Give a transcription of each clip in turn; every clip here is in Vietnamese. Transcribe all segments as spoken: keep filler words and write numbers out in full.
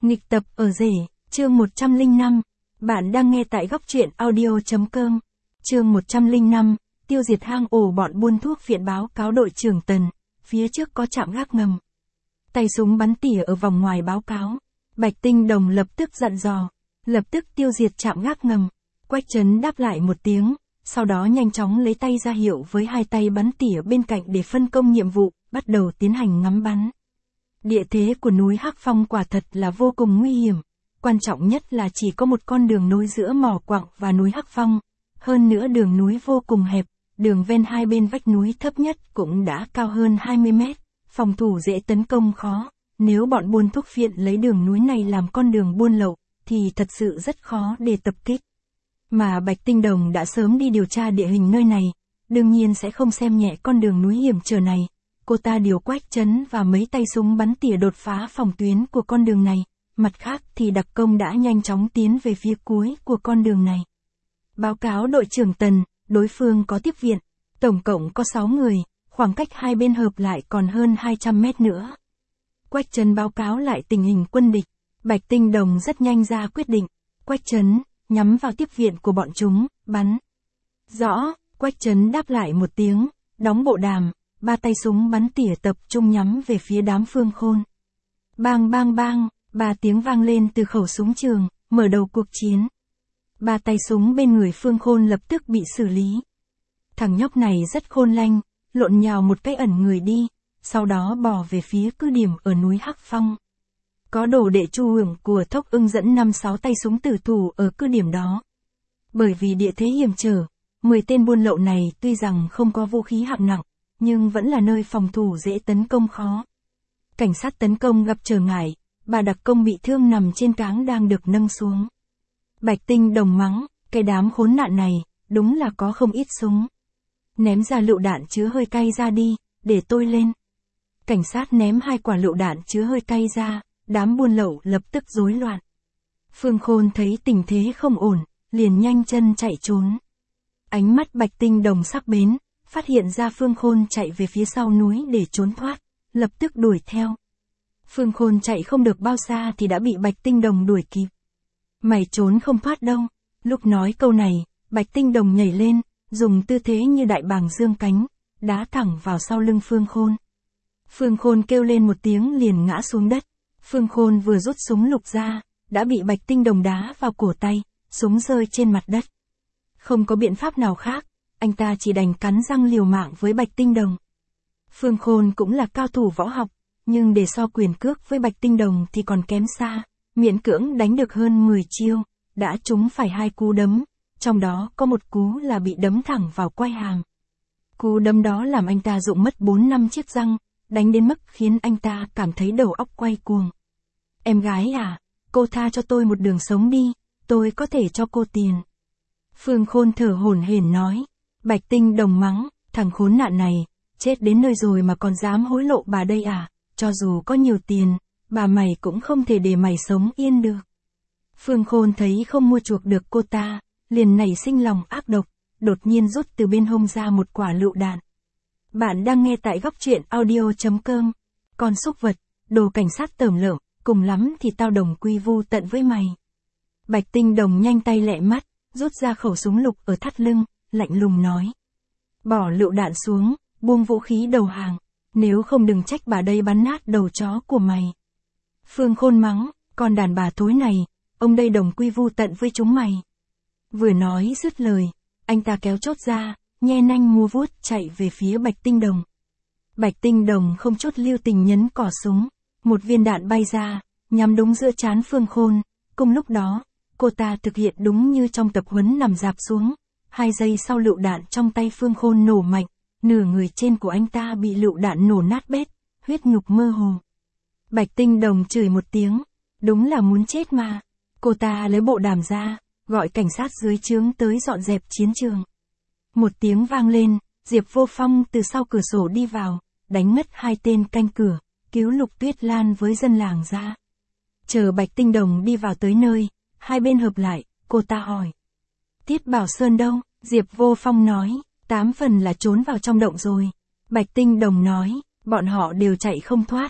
Nghịch tập ở rể, chương một trăm lẻ năm. Bạn đang nghe tại góc truyện audio chấm com. Chương một trăm lẻ năm, tiêu diệt hang ổ bọn buôn thuốc viện báo cáo đội trưởng Tần, phía trước có trạm gác ngầm. Tay súng bắn tỉa ở vòng ngoài báo cáo. Bạch Tinh Đồng lập tức dặn dò, lập tức tiêu diệt trạm gác ngầm. Quách Trấn đáp lại một tiếng, sau đó nhanh chóng lấy tay ra hiệu với hai tay bắn tỉa bên cạnh để phân công nhiệm vụ, bắt đầu tiến hành ngắm bắn. Địa thế của núi Hắc Phong quả thật là vô cùng nguy hiểm, quan trọng nhất là chỉ có một con đường nối giữa mỏ quặng và núi Hắc Phong, hơn nữa đường núi vô cùng hẹp, đường ven hai bên vách núi thấp nhất cũng đã cao hơn hai mươi mét, phòng thủ dễ tấn công khó, nếu bọn buôn thuốc viện lấy đường núi này làm con đường buôn lậu, thì thật sự rất khó để tập kích. Mà Bạch Tinh Đồng đã sớm đi điều tra địa hình nơi này, đương nhiên sẽ không xem nhẹ con đường núi hiểm trở này. Cô ta điều Quách Trấn và mấy tay súng bắn tỉa đột phá phòng tuyến của con đường này, mặt khác thì đặc công đã nhanh chóng tiến về phía cuối của con đường này. Báo cáo đội trưởng Tần, đối phương có tiếp viện, tổng cộng có sáu người, khoảng cách hai bên hợp lại còn hơn hai trăm mét nữa. Quách Trấn báo cáo lại tình hình quân địch, Bạch Tinh Đồng rất nhanh ra quyết định, Quách Trấn, nhắm vào tiếp viện của bọn chúng, bắn. Rõ, Quách Trấn đáp lại một tiếng, đóng bộ đàm. Ba tay súng bắn tỉa tập trung nhắm về phía đám Phương Khôn. Bang bang bang, ba tiếng vang lên từ khẩu súng trường, mở đầu cuộc chiến. Ba tay súng bên người Phương Khôn lập tức bị xử lý. Thằng nhóc này rất khôn lanh, lộn nhào một cái ẩn người đi, sau đó bò về phía cứ điểm ở núi Hắc Phong. Có đồ đệ Chu Hưởng của Thốc Ưng dẫn năm sáu tay súng tử thủ ở cứ điểm đó. Bởi vì địa thế hiểm trở, mười tên buôn lậu này tuy rằng không có vũ khí hạng nặng, nhưng vẫn là nơi phòng thủ dễ tấn công khó. Cảnh sát tấn công gặp trở ngại, bà đặc công bị thương nằm trên cáng đang được nâng xuống. Bạch Tinh Đồng mắng, cái đám khốn nạn này, đúng là có không ít súng. Ném ra lựu đạn chứa hơi cay ra đi, để tôi lên. Cảnh sát ném hai quả lựu đạn chứa hơi cay ra, đám buôn lậu lập tức rối loạn. Phương Khôn thấy tình thế không ổn, liền nhanh chân chạy trốn. Ánh mắt Bạch Tinh Đồng sắc bén, phát hiện ra Phương Khôn chạy về phía sau núi để trốn thoát, lập tức đuổi theo. Phương Khôn chạy không được bao xa thì đã bị Bạch Tinh Đồng đuổi kịp. Mày trốn không thoát đâu. Lúc nói câu này, Bạch Tinh Đồng nhảy lên, dùng tư thế như đại bàng dương cánh, đá thẳng vào sau lưng Phương Khôn. Phương Khôn kêu lên một tiếng liền ngã xuống đất. Phương Khôn vừa rút súng lục ra, đã bị Bạch Tinh Đồng đá vào cổ tay, súng rơi trên mặt đất. Không có biện pháp nào khác, anh ta chỉ đành cắn răng liều mạng với Bạch Tinh Đồng. Phương Khôn cũng là cao thủ võ học, nhưng để so quyền cước với Bạch Tinh Đồng thì còn kém xa, miễn cưỡng đánh được hơn mười chiêu, đã trúng phải hai cú đấm, trong đó có một cú là bị đấm thẳng vào quai hàm. Cú đấm đó làm anh ta rụng mất bốn năm chiếc răng, đánh đến mức khiến anh ta cảm thấy đầu óc quay cuồng. Em gái à, cô tha cho tôi một đường sống đi, tôi có thể cho cô tiền. Phương Khôn thở hổn hển nói. Bạch Tinh Đồng mắng, thằng khốn nạn này, chết đến nơi rồi mà còn dám hối lộ bà đây à, cho dù có nhiều tiền, bà mày cũng không thể để mày sống yên được. Phương Khôn thấy không mua chuộc được cô ta, liền nảy sinh lòng ác độc, đột nhiên rút từ bên hông ra một quả lựu đạn. Bạn đang nghe tại góc truyện audio chấm com. Con súc vật, đồ cảnh sát tởm lợm, cùng lắm thì tao đồng quy vu tận với mày. Bạch Tinh Đồng nhanh tay lẹ mắt, rút ra khẩu súng lục ở thắt lưng, lạnh lùng nói. Bỏ lựu đạn xuống, buông vũ khí đầu hàng, nếu không đừng trách bà đây bắn nát đầu chó của mày. Phương Khôn mắng, con đàn bà thối này, ông đây đồng quy vu tận với chúng mày. Vừa nói dứt lời, anh ta kéo chốt ra, nhe nanh múa vuốt chạy về phía Bạch Tinh Đồng. Bạch Tinh Đồng không chút lưu tình nhấn cò súng, một viên đạn bay ra, nhắm đúng giữa trán Phương Khôn, cùng lúc đó, cô ta thực hiện đúng như trong tập huấn nằm rạp xuống. Hai giây sau lựu đạn trong tay Phương Khôn nổ mạnh, nửa người trên của anh ta bị lựu đạn nổ nát bét, huyết nhục mơ hồ. Bạch Tinh Đồng chửi một tiếng, đúng là muốn chết mà. Cô ta lấy bộ đàm ra, gọi cảnh sát dưới trướng tới dọn dẹp chiến trường. Một tiếng vang lên, Diệp Vô Phong từ sau cửa sổ đi vào, đánh mất hai tên canh cửa, cứu Lục Tuyết Lan với dân làng ra. Chờ Bạch Tinh Đồng đi vào tới nơi, hai bên hợp lại, cô ta hỏi. Tiết Bảo Sơn đâu? Diệp Vô Phong nói, tám phần là trốn vào trong động rồi. Bạch Tinh Đồng nói, bọn họ đều chạy không thoát.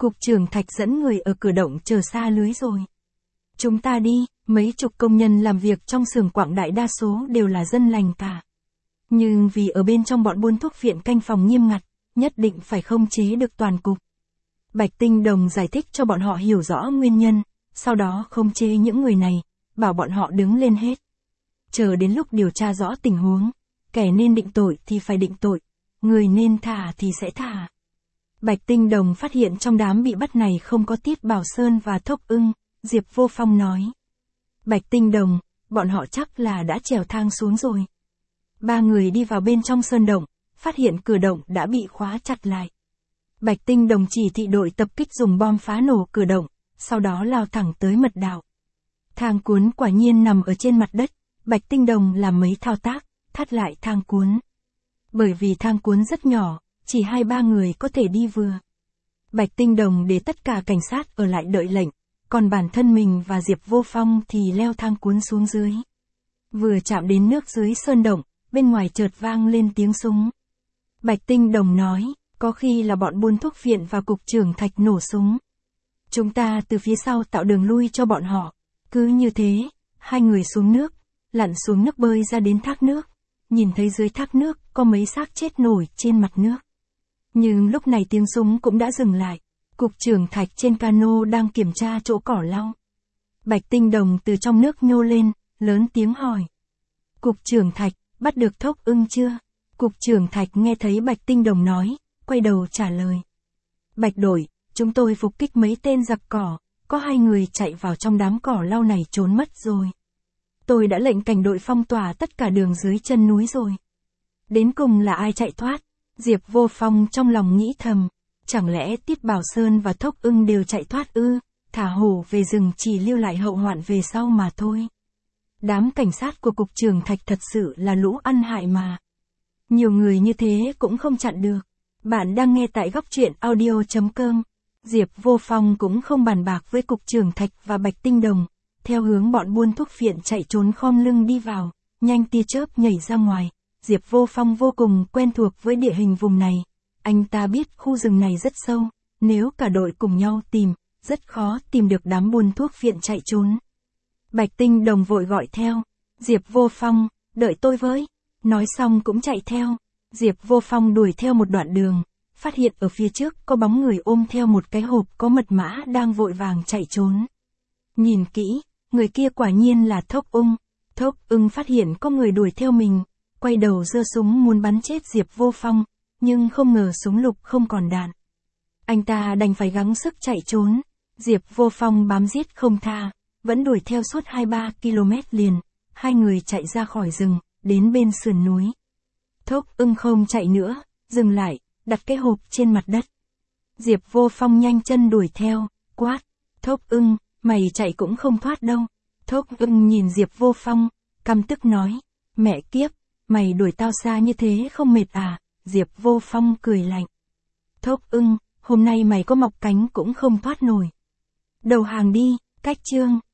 Cục trưởng Thạch dẫn người ở cửa động chờ xa lưới rồi. Chúng ta đi, mấy chục công nhân làm việc trong xưởng quặng đại đa số đều là dân lành cả. Nhưng vì ở bên trong bọn buôn thuốc viện canh phòng nghiêm ngặt, nhất định phải khống chế được toàn cục. Bạch Tinh Đồng giải thích cho bọn họ hiểu rõ nguyên nhân, sau đó khống chế những người này, bảo bọn họ đứng lên hết. Chờ đến lúc điều tra rõ tình huống, kẻ nên định tội thì phải định tội, người nên thả thì sẽ thả. Bạch Tinh Đồng phát hiện trong đám bị bắt này không có Tiết Bảo Sơn và Thốc Ưng, Diệp Vô Phong nói. Bạch Tinh Đồng, bọn họ chắc là đã trèo thang xuống rồi. Ba người đi vào bên trong sơn động, phát hiện cửa động đã bị khóa chặt lại. Bạch Tinh Đồng chỉ thị đội tập kích dùng bom phá nổ cửa động, sau đó lao thẳng tới mật đạo. Thang cuốn quả nhiên nằm ở trên mặt đất, Bạch Tinh Đồng làm mấy thao tác, thắt lại thang cuốn. Bởi vì thang cuốn rất nhỏ, chỉ hai ba người có thể đi vừa. Bạch Tinh Đồng để tất cả cảnh sát ở lại đợi lệnh, còn bản thân mình và Diệp Vô Phong thì leo thang cuốn xuống dưới. Vừa chạm đến nước dưới sơn động, bên ngoài chợt vang lên tiếng súng. Bạch Tinh Đồng nói, có khi là bọn buôn thuốc viện và cục trưởng Thạch nổ súng. Chúng ta từ phía sau tạo đường lui cho bọn họ. Cứ như thế, hai người xuống nước, lặn xuống nước bơi ra đến thác nước. Nhìn thấy dưới thác nước có mấy xác chết nổi trên mặt nước. Nhưng lúc này tiếng súng cũng đã dừng lại. Cục trưởng Thạch trên cano đang kiểm tra chỗ cỏ lau. Bạch Tinh Đồng từ trong nước nhô lên, lớn tiếng hỏi. Cục trưởng Thạch, bắt được Thốc Ưng chưa? Cục trưởng Thạch nghe thấy Bạch Tinh Đồng nói, quay đầu trả lời. Bạch đội, chúng tôi phục kích mấy tên giặc cỏ, có hai người chạy vào trong đám cỏ lau này trốn mất rồi. Tôi đã lệnh cảnh đội phong tỏa tất cả đường dưới chân núi rồi. Đến cùng là ai chạy thoát? Diệp Vô Phong trong lòng nghĩ thầm, chẳng lẽ Tiết Bảo Sơn và Thốc Ưng đều chạy thoát ư, thả hổ về rừng chỉ lưu lại hậu hoạn về sau mà thôi. Đám cảnh sát của cục trưởng Thạch thật sự là lũ ăn hại mà. Nhiều người như thế cũng không chặn được. Bạn đang nghe tại góc truyện audio chấm com. Diệp Vô Phong cũng không bàn bạc với cục trưởng Thạch và Bạch Tinh Đồng. Theo hướng bọn buôn thuốc phiện chạy trốn khom lưng đi vào, nhanh tia chớp nhảy ra ngoài. Diệp Vô Phong vô cùng quen thuộc với địa hình vùng này. Anh ta biết khu rừng này rất sâu, nếu cả đội cùng nhau tìm, rất khó tìm được đám buôn thuốc phiện chạy trốn. Bạch Tinh Đồng vội gọi theo. Diệp Vô Phong, đợi tôi với. Nói xong cũng chạy theo. Diệp Vô Phong đuổi theo một đoạn đường, phát hiện ở phía trước có bóng người ôm theo một cái hộp có mật mã đang vội vàng chạy trốn. Nhìn kỹ, người kia quả nhiên là Thốc Ưng. Thốc Ưng phát hiện có người đuổi theo mình, quay đầu giơ súng muốn bắn chết Diệp Vô Phong, nhưng không ngờ súng lục không còn đạn. Anh ta đành phải gắng sức chạy trốn. Diệp Vô Phong bám giết không tha, vẫn đuổi theo suốt hai ba ki lô mét liền. Hai người chạy ra khỏi rừng, đến bên sườn núi. Thốc Ưng không chạy nữa, dừng lại, đặt cái hộp trên mặt đất. Diệp Vô Phong nhanh chân đuổi theo, quát. Thốc Ưng, mày chạy cũng không thoát đâu. Thốc Ưng nhìn Diệp Vô Phong, căm tức nói. Mẹ kiếp, mày đuổi tao xa như thế không mệt à? Diệp Vô Phong cười lạnh. Thốc Ưng, hôm nay mày có mọc cánh cũng không thoát nổi. Đầu hàng đi, cách chương.